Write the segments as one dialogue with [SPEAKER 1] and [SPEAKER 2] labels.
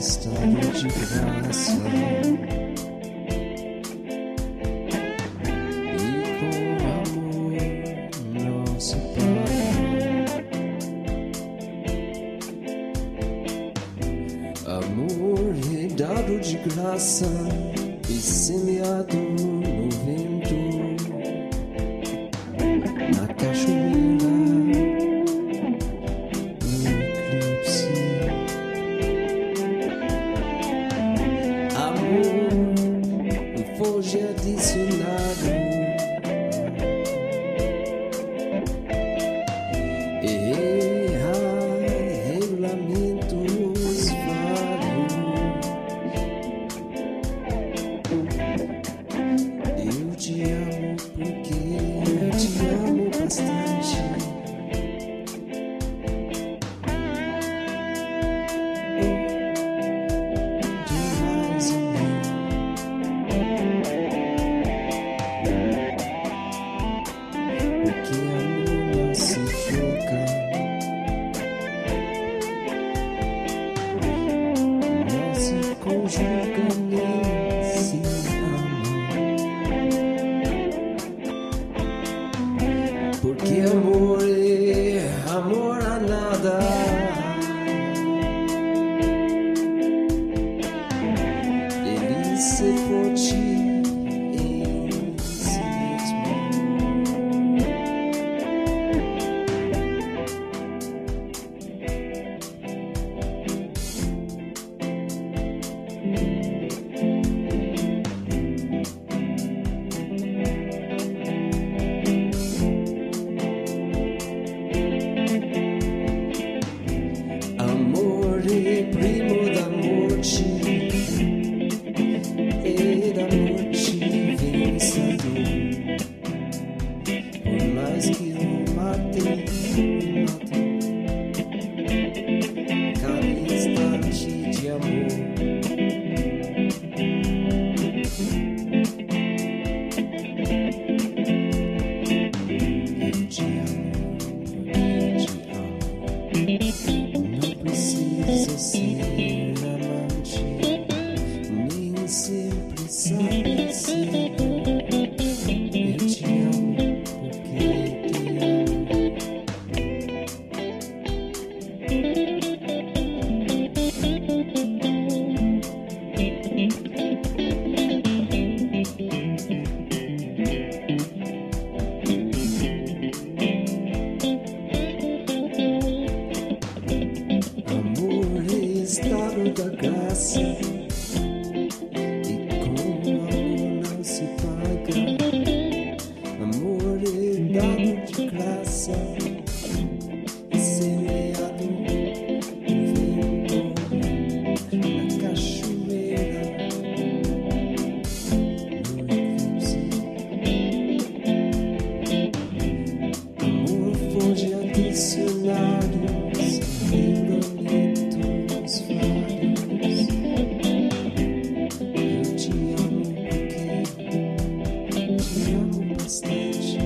[SPEAKER 1] estado de graça. E com amor não se paga. Amor é dado de graça e semeado no vento, na cachoeira, no eclipse. Amor foge adicionado e regulamentos vários. Eu te amo porque eu te amo bastante. Demais amor. Porque amor não se troca, não se conjuga nem se ama. Porque amor é amor a nada. Ele se forte em si mesmo. Amor é primo da morte, e da morte vencedor. Por mais que o matem, cada instante de amor. Eu te amo, porque te amo. Não precisa ser amante, nem sempre sabe ser. Eu te amo porque te amo. Amor é estado da graça, e com amor não se paga. Amor é dado de graça e semeado no vento, na cachoeira, no eclipse. Amor foge a dicionários, regulamentos vários. Eu te amo porque te amo bastante.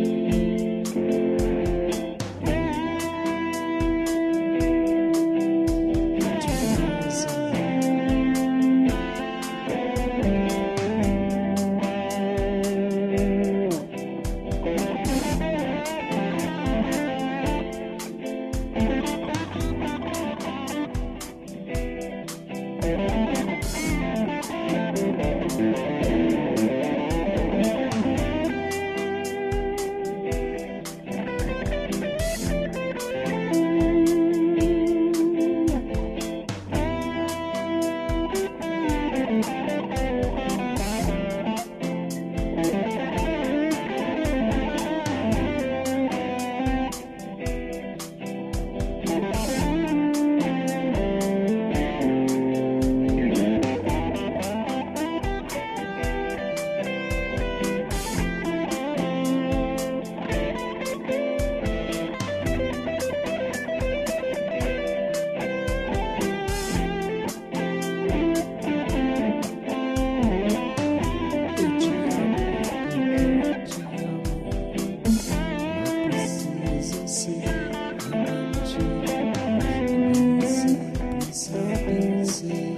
[SPEAKER 1] Demais você.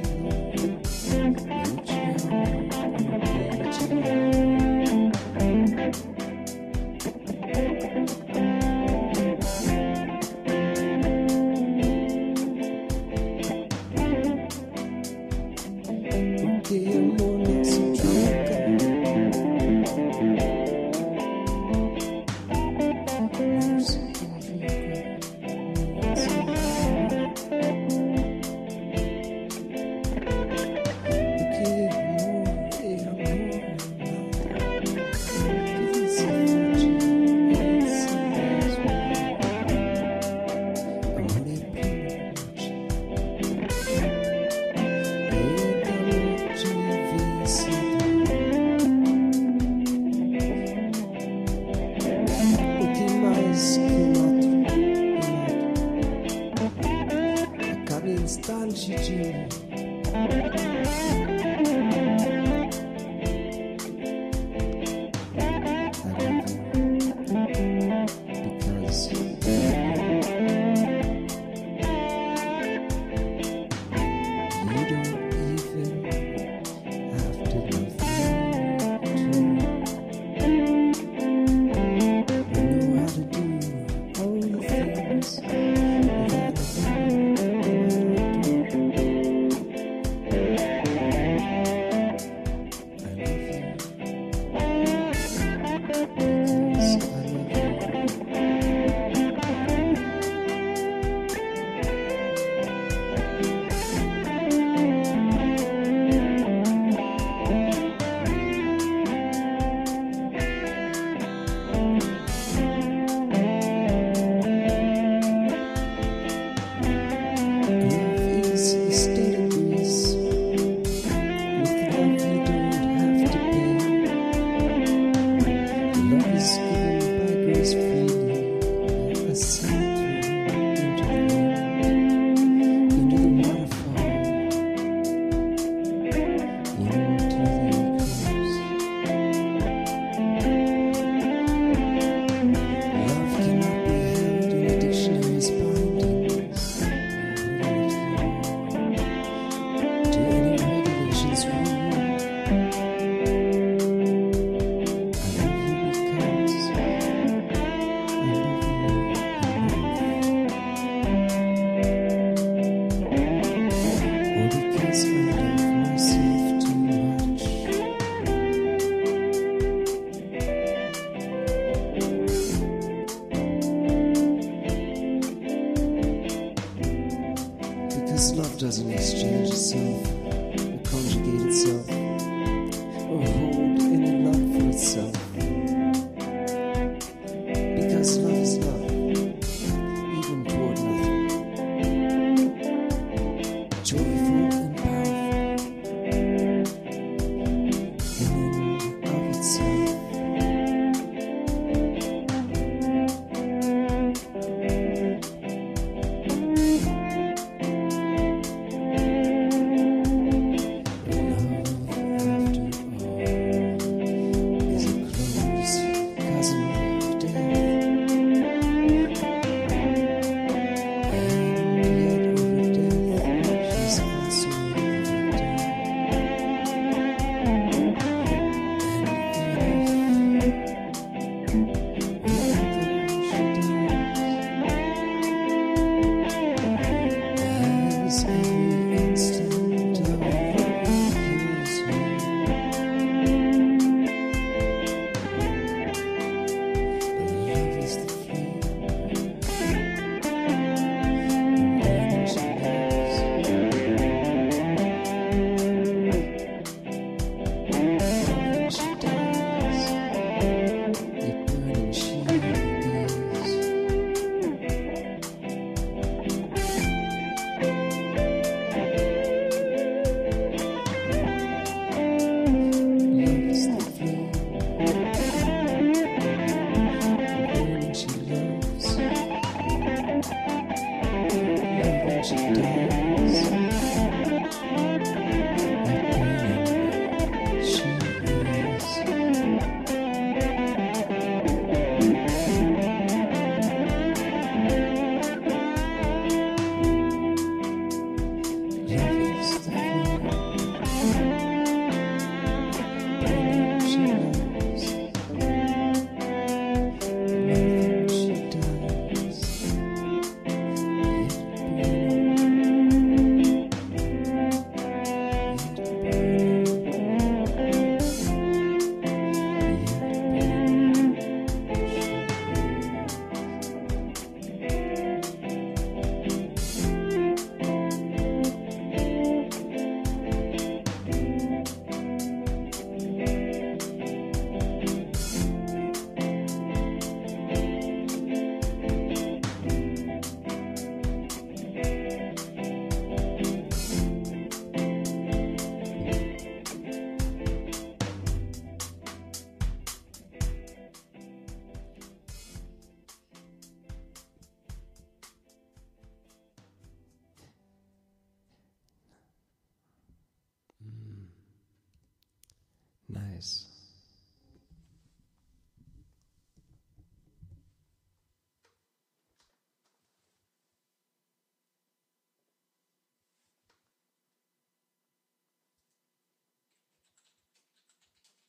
[SPEAKER 1] porque amor não se troca. Não se conjuga, não se conjuga. Porque amor é amor, que se fode, é si mesmo. Amor é primorte, o que mais que a cada instante de love doesn't exchange itself or conjugate itself or